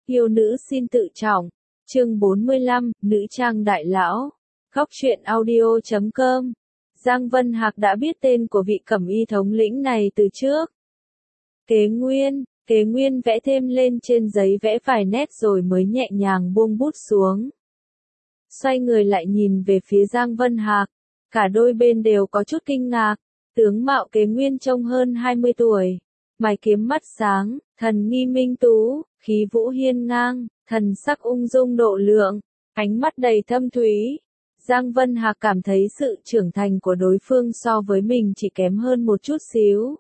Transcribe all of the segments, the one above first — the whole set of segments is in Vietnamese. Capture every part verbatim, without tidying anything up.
Yêu nữ xin tự trọng. Chương bốn mươi lăm, Nữ trang đại lão. Góc truyện audio chấm com. Giang Vân Hạc đã biết tên của vị cẩm y thống lĩnh này từ trước. Kế Nguyên, Kế Nguyên vẽ thêm lên trên giấy vẽ vài nét rồi mới nhẹ nhàng buông bút xuống. Xoay người lại nhìn về phía Giang Vân Hạc, cả đôi bên đều có chút kinh ngạc. Tướng mạo Kế Nguyên trông hơn hai mươi tuổi, mày kiếm mắt sáng, thần nghi minh tú, khí vũ hiên ngang, thần sắc ung dung độ lượng, ánh mắt đầy thâm thúy. Giang Vân Hạc cảm thấy sự trưởng thành của đối phương so với mình chỉ kém hơn một chút xíu.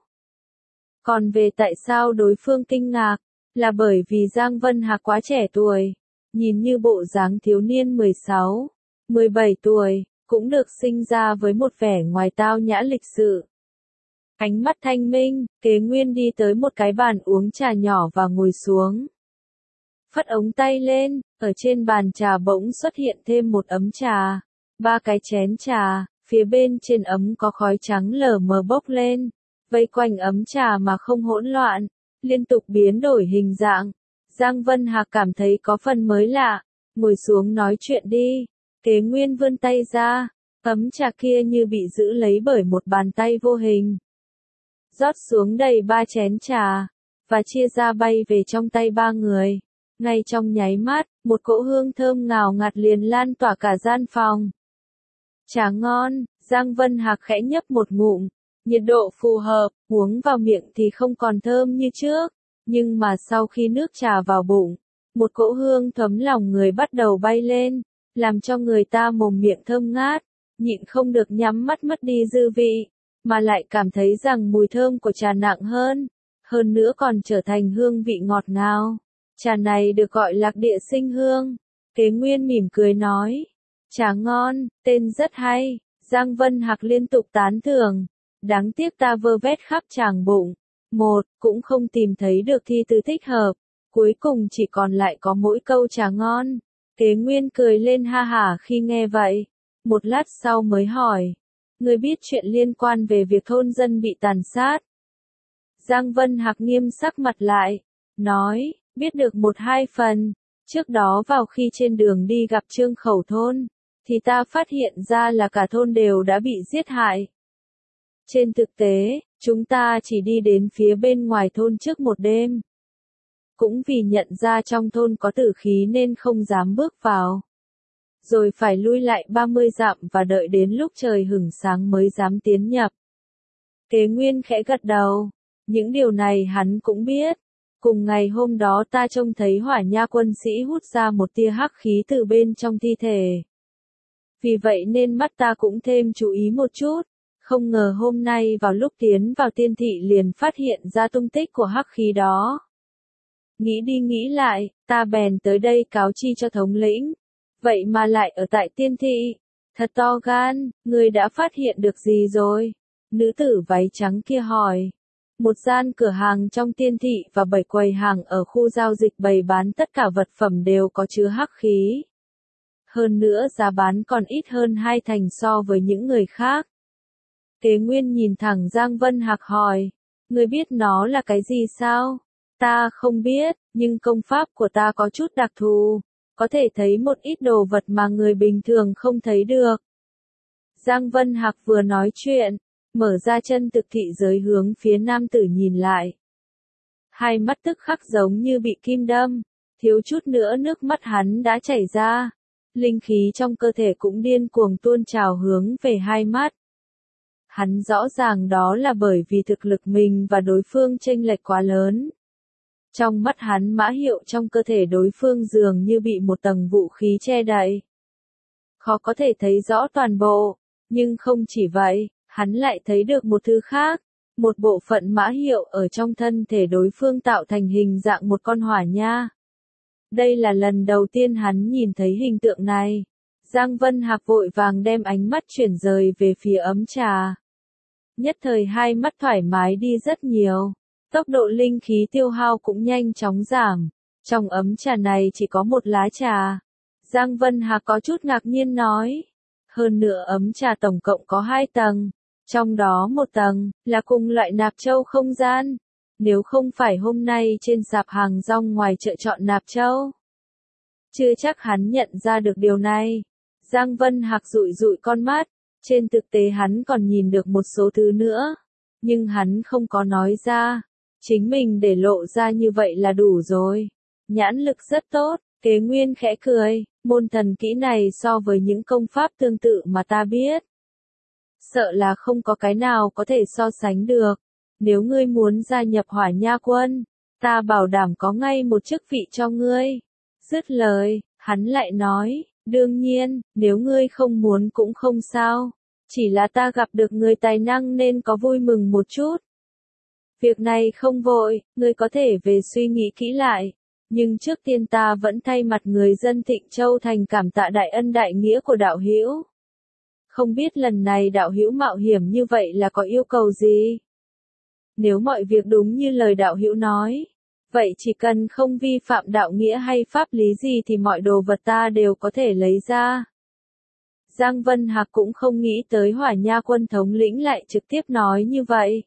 Còn về tại sao đối phương kinh ngạc, là bởi vì Giang Vân Hạc quá trẻ tuổi, nhìn như bộ dáng thiếu niên mười sáu, mười bảy tuổi, cũng được sinh ra với một vẻ ngoài tao nhã lịch sự. Ánh mắt thanh minh, Kế Nguyên đi tới một cái bàn uống trà nhỏ và ngồi xuống. Phất ống tay lên, ở trên bàn trà bỗng xuất hiện thêm một ấm trà, ba cái chén trà, phía bên trên ấm có khói trắng lờ mờ bốc lên, vây quanh ấm trà mà không hỗn loạn, liên tục biến đổi hình dạng. Giang Vân Hạc cảm thấy có phần mới lạ, ngồi xuống nói chuyện đi. Kế Nguyên vươn tay ra, ấm trà kia như bị giữ lấy bởi một bàn tay vô hình. Rót xuống đầy ba chén trà, và chia ra bay về trong tay ba người. Ngay trong nháy mắt, một cỗ hương thơm ngào ngạt liền lan tỏa cả gian phòng. Trà ngon, Giang Vân Hạc khẽ nhấp một ngụm, nhiệt độ phù hợp, uống vào miệng thì không còn thơm như trước, nhưng mà sau khi nước trà vào bụng, một cỗ hương thấm lòng người bắt đầu bay lên, làm cho người ta mồm miệng thơm ngát, nhịn không được nhắm mắt mất đi dư vị, mà lại cảm thấy rằng mùi thơm của trà nặng hơn, hơn nữa còn trở thành hương vị ngọt ngào. Trà này được gọi lạc địa sinh hương. Kế Nguyên mỉm cười nói, trà ngon, tên rất hay. Giang Vân Hạc liên tục tán thưởng, đáng tiếc ta vơ vét khắp tràng bụng, một, cũng không tìm thấy được thi từ thích hợp, cuối cùng chỉ còn lại có mỗi câu trà ngon. Kế Nguyên cười lên ha hả khi nghe vậy, một lát sau mới hỏi, ngươi biết chuyện liên quan về việc thôn dân bị tàn sát? Giang Vân Hạc nghiêm sắc mặt lại, nói, biết được một hai phần, trước đó vào khi trên đường đi gặp Trương Khẩu thôn, thì ta phát hiện ra là cả thôn đều đã bị giết hại. Trên thực tế, chúng ta chỉ đi đến phía bên ngoài thôn trước một đêm. Cũng vì nhận ra trong thôn có tử khí nên không dám bước vào. Rồi phải lui lại ba mươi dặm và đợi đến lúc trời hửng sáng mới dám tiến nhập. Kế Nguyên khẽ gật đầu, những điều này hắn cũng biết. Cùng ngày hôm đó ta trông thấy Hỏa Nha quân sĩ hút ra một tia hắc khí từ bên trong thi thể. Vì vậy nên mắt ta cũng thêm chú ý một chút, không ngờ hôm nay vào lúc tiến vào tiên thị liền phát hiện ra tung tích của hắc khí đó. Nghĩ đi nghĩ lại, ta bèn tới đây cáo chi cho thống lĩnh. Vậy mà lại ở tại tiên thị, thật to gan, ngươi đã phát hiện được gì rồi? Nữ tử váy trắng kia hỏi. Một gian cửa hàng trong tiên thị và bảy quầy hàng ở khu giao dịch bày bán tất cả vật phẩm đều có chứa hắc khí. Hơn nữa giá bán còn ít hơn hai thành so với những người khác. Kế Nguyên nhìn thẳng Giang Vân Hạc hỏi, ngươi biết nó là cái gì sao? Ta không biết, nhưng công pháp của ta có chút đặc thù, có thể thấy một ít đồ vật mà người bình thường không thấy được. Giang Vân Hạc vừa nói chuyện, mở ra chân thực thị giới hướng phía nam tử nhìn lại. Hai mắt tức khắc giống như bị kim đâm, thiếu chút nữa nước mắt hắn đã chảy ra. Linh khí trong cơ thể cũng điên cuồng tuôn trào hướng về hai mắt. Hắn rõ ràng đó là bởi vì thực lực mình và đối phương chênh lệch quá lớn. Trong mắt hắn mã hiệu trong cơ thể đối phương dường như bị một tầng vũ khí che đậy. Khó có thể thấy rõ toàn bộ, nhưng không chỉ vậy, hắn lại thấy được một thứ khác. Một bộ phận mã hiệu ở trong thân thể đối phương tạo thành hình dạng một con hỏa nha. Đây là lần đầu tiên hắn nhìn thấy hình tượng này. Giang Vân Hạc vội vàng đem ánh mắt chuyển rời về phía ấm trà. Nhất thời hai mắt thoải mái đi rất nhiều. Tốc độ linh khí tiêu hao cũng nhanh chóng giảm. Trong ấm trà này chỉ có một lá trà. Giang Vân Hạc có chút ngạc nhiên nói. Hơn nữa ấm trà tổng cộng có hai tầng. Trong đó một tầng là cùng loại nạp châu không gian. Nếu không phải hôm nay trên sạp hàng rong ngoài chợ chọn nạp châu. Chưa chắc hắn nhận ra được điều này. Giang Vân Hạc dụi dụi con mắt, trên thực tế hắn còn nhìn được một số thứ nữa. Nhưng hắn không có nói ra. Chính mình để lộ ra như vậy là đủ rồi. Nhãn lực rất tốt, Kế Nguyên khẽ cười, môn thần kỹ này so với những công pháp tương tự mà ta biết. Sợ là không có cái nào có thể so sánh được. Nếu ngươi muốn gia nhập Hỏa Nha quân, ta bảo đảm có ngay một chức vị cho ngươi. Dứt lời, hắn lại nói, đương nhiên, nếu ngươi không muốn cũng không sao. Chỉ là ta gặp được người tài năng nên có vui mừng một chút. Việc này không vội, ngươi có thể về suy nghĩ kỹ lại. Nhưng trước tiên ta vẫn thay mặt người dân Thịnh Châu Thành cảm tạ đại ân đại nghĩa của đạo hữu. Không biết lần này đạo hữu mạo hiểm như vậy là có yêu cầu gì? Nếu mọi việc đúng như lời đạo hữu nói, vậy chỉ cần không vi phạm đạo nghĩa hay pháp lý gì thì mọi đồ vật ta đều có thể lấy ra. Giang Vân Hạc cũng không nghĩ tới Hỏa Nha quân thống lĩnh lại trực tiếp nói như vậy.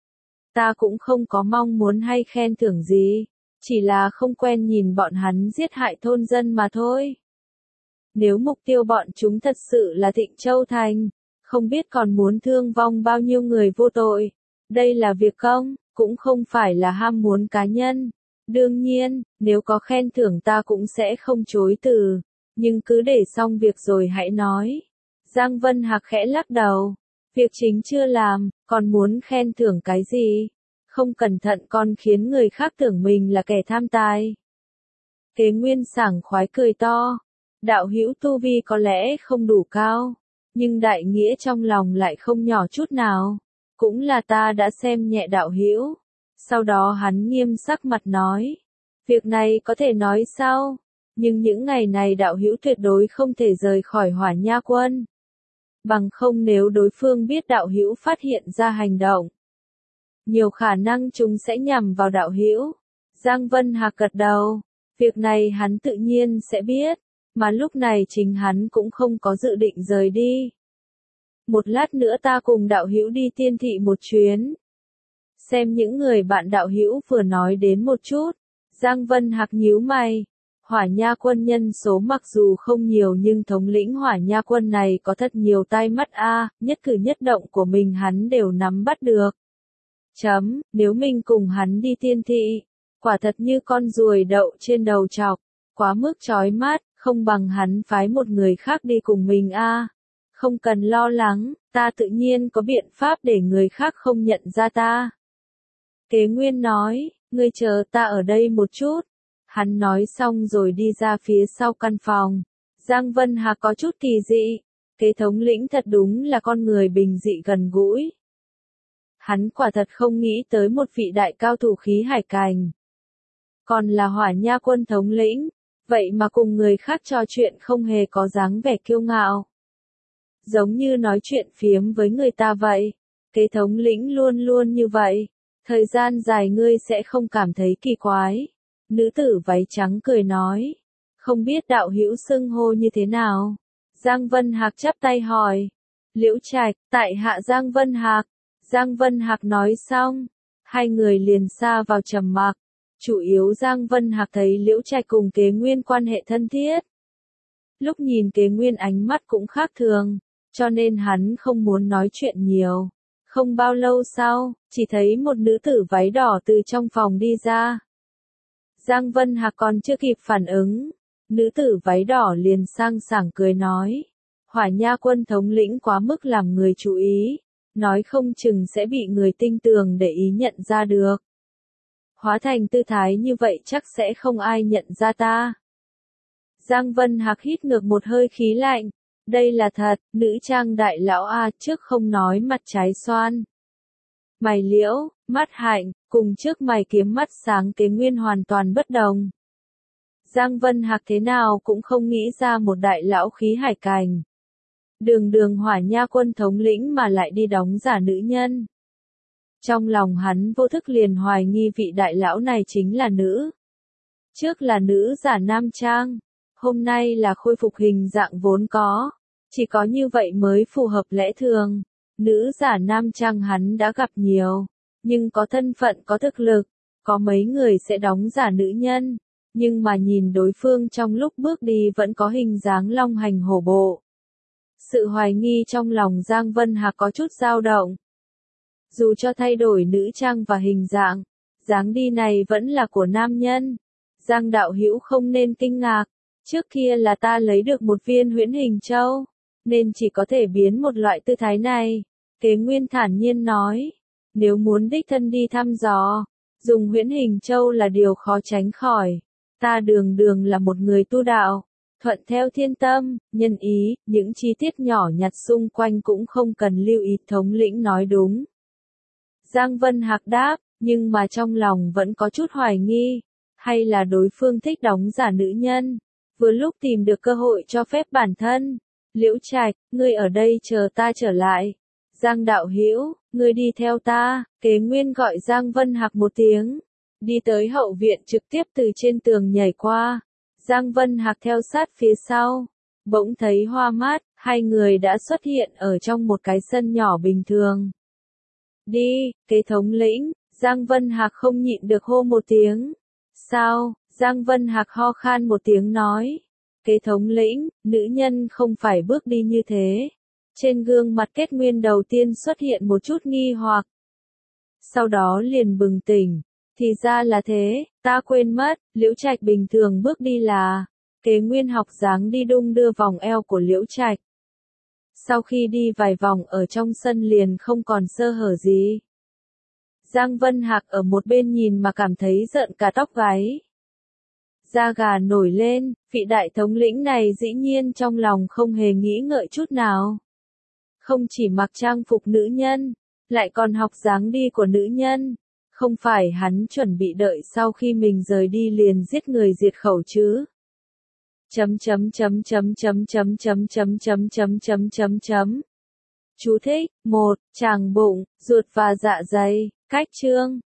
Ta cũng không có mong muốn hay khen thưởng gì, chỉ là không quen nhìn bọn hắn giết hại thôn dân mà thôi. Nếu mục tiêu bọn chúng thật sự là Thịnh Châu Thành, không biết còn muốn thương vong bao nhiêu người vô tội. Đây là việc công, cũng không phải là ham muốn cá nhân. Đương nhiên, nếu có khen thưởng ta cũng sẽ không chối từ, nhưng cứ để xong việc rồi hãy nói. Giang Vân Hạc khẽ lắc đầu, việc chính chưa làm, còn muốn khen thưởng cái gì? Không cẩn thận còn khiến người khác tưởng mình là kẻ tham tài. Kế Nguyên sảng khoái cười to, đạo hữu tu vi có lẽ không đủ cao, nhưng đại nghĩa trong lòng lại không nhỏ chút nào. Cũng là ta đã xem nhẹ đạo hữu. Sau đó hắn nghiêm sắc mặt nói, việc này có thể nói sau, nhưng những ngày này đạo hữu tuyệt đối không thể rời khỏi Hỏa Nha quân. Bằng không nếu đối phương biết đạo hữu phát hiện ra hành động, nhiều khả năng chúng sẽ nhằm vào đạo hữu. Giang Vân Hạc gật đầu, việc này hắn tự nhiên sẽ biết, mà lúc này chính hắn cũng không có dự định rời đi. Một lát nữa ta cùng đạo hữu đi Tiên thị một chuyến. Xem những người bạn đạo hữu vừa nói đến một chút. Giang Vân Hạc nhíu mày. Hỏa Nha quân nhân số mặc dù không nhiều nhưng thống lĩnh Hỏa Nha quân này có thật nhiều tai mắt a, nhất cử nhất động của mình hắn đều nắm bắt được. Chấm, nếu mình cùng hắn đi Tiên thị, quả thật như con ruồi đậu trên đầu chọc, quá mức chói mắt, không bằng hắn phái một người khác đi cùng mình a. Không cần lo lắng, ta tự nhiên có biện pháp để người khác không nhận ra ta. Kế Nguyên nói, ngươi chờ ta ở đây một chút. Hắn nói xong rồi đi ra phía sau căn phòng. Giang Vân Hạc có chút kỳ dị. Kế thống lĩnh thật đúng là con người bình dị gần gũi. Hắn quả thật không nghĩ tới một vị đại cao thủ khí hải cành. Còn là Hỏa Nha quân thống lĩnh, vậy mà cùng người khác trò chuyện không hề có dáng vẻ kiêu ngạo. Giống như nói chuyện phiếm với người ta vậy. Kế thống lĩnh luôn luôn như vậy. Thời gian dài ngươi sẽ không cảm thấy kỳ quái. Nữ tử váy trắng cười nói. Không biết đạo hữu xưng hô như thế nào? Giang Vân Hạc chắp tay hỏi. Liễu Trạch, tại hạ Giang Vân Hạc. Giang Vân Hạc nói xong. Hai người liền xa vào trầm mặc. Chủ yếu Giang Vân Hạc thấy Liễu Trạch cùng Kế Nguyên quan hệ thân thiết. Lúc nhìn Kế Nguyên ánh mắt cũng khác thường. Cho nên hắn không muốn nói chuyện nhiều. Không bao lâu sau, chỉ thấy một nữ tử váy đỏ từ trong phòng đi ra. Giang Vân Hạc còn chưa kịp phản ứng. Nữ tử váy đỏ liền sang sảng cười nói. Hỏa Nha quân thống lĩnh quá mức làm người chú ý. Nói không chừng sẽ bị người tinh tường để ý nhận ra được. Hóa thành tư thái như vậy chắc sẽ không ai nhận ra ta. Giang Vân Hạc hít ngược một hơi khí lạnh. Đây là thật, nữ trang đại lão a, trước không nói mặt trái xoan. Mày liễu, mắt hạnh, cùng trước mày kiếm mắt sáng Kế Nguyên hoàn toàn bất đồng. Giang Vân Hạc thế nào cũng không nghĩ ra một đại lão khí hải cành. Đường đường Hỏa Nha quân thống lĩnh mà lại đi đóng giả nữ nhân. Trong lòng hắn vô thức liền hoài nghi vị đại lão này chính là nữ. Trước là nữ giả nam trang. Hôm nay là khôi phục hình dạng vốn có. Chỉ có như vậy mới phù hợp lẽ thường. Nữ giả nam trang hắn đã gặp nhiều. nhưng có thân phận có thực lực, có mấy người sẽ đóng giả nữ nhân, nhưng mà nhìn đối phương trong lúc bước đi vẫn có hình dáng long hành hổ bộ. Sự hoài nghi trong lòng Giang Vân Hạc có chút dao động. Dù cho thay đổi nữ trang và hình dạng, dáng đi này vẫn là của nam nhân. Giang đạo hữu không nên kinh ngạc, trước kia là ta lấy được một viên huyễn hình châu, nên chỉ có thể biến một loại tư thái này. Kế Nguyên thản nhiên nói, nếu muốn đích thân đi thăm dò, dùng huyễn hình châu là điều khó tránh khỏi. Ta đường đường là một người tu đạo, thuận theo thiên tâm, nhân ý, những chi tiết nhỏ nhặt xung quanh cũng không cần lưu ý. Thống lĩnh nói đúng. Giang Vân Hạc đáp, nhưng mà trong lòng vẫn có chút hoài nghi, hay là đối phương thích đóng giả nữ nhân, vừa lúc tìm được cơ hội cho phép bản thân. Liễu Trạch, ngươi ở đây chờ ta trở lại. Giang đạo hữu, ngươi đi theo ta. Kế Nguyên gọi Giang Vân Hạc một tiếng, đi tới hậu viện trực tiếp từ trên tường nhảy qua. Giang Vân Hạc theo sát phía sau, bỗng thấy hoa mát, hai người đã xuất hiện ở trong một cái sân nhỏ bình thường. Đi, Kế thống lĩnh, Giang Vân Hạc không nhịn được hô một tiếng. Sao? Giang Vân Hạc ho khan một tiếng nói. Kế thống lĩnh, nữ nhân không phải bước đi như thế. Trên gương mặt Kết Nguyên đầu tiên xuất hiện một chút nghi hoặc. Sau đó liền bừng tỉnh. Thì ra là thế, ta quên mất, Liễu Trạch bình thường bước đi là. Kế Nguyên học dáng đi đung đưa vòng eo của Liễu Trạch. Sau khi đi vài vòng ở trong sân liền không còn sơ hở gì. Giang Vân Hạc ở một bên nhìn mà cảm thấy rợn cả tóc gáy. Da gà nổi lên, vị đại thống lĩnh này dĩ nhiên trong lòng không hề nghĩ ngợi chút nào. Không chỉ mặc trang phục nữ nhân, lại còn học dáng đi của nữ nhân. Không phải hắn chuẩn bị đợi sau khi mình rời đi liền giết người diệt khẩu chứ. Chấm chấm chấm chấm chấm chấm chấm chấm chấm chấm chấm chấm chấm. Chú thích, một, tràng bụng, ruột và dạ dày, cách chương.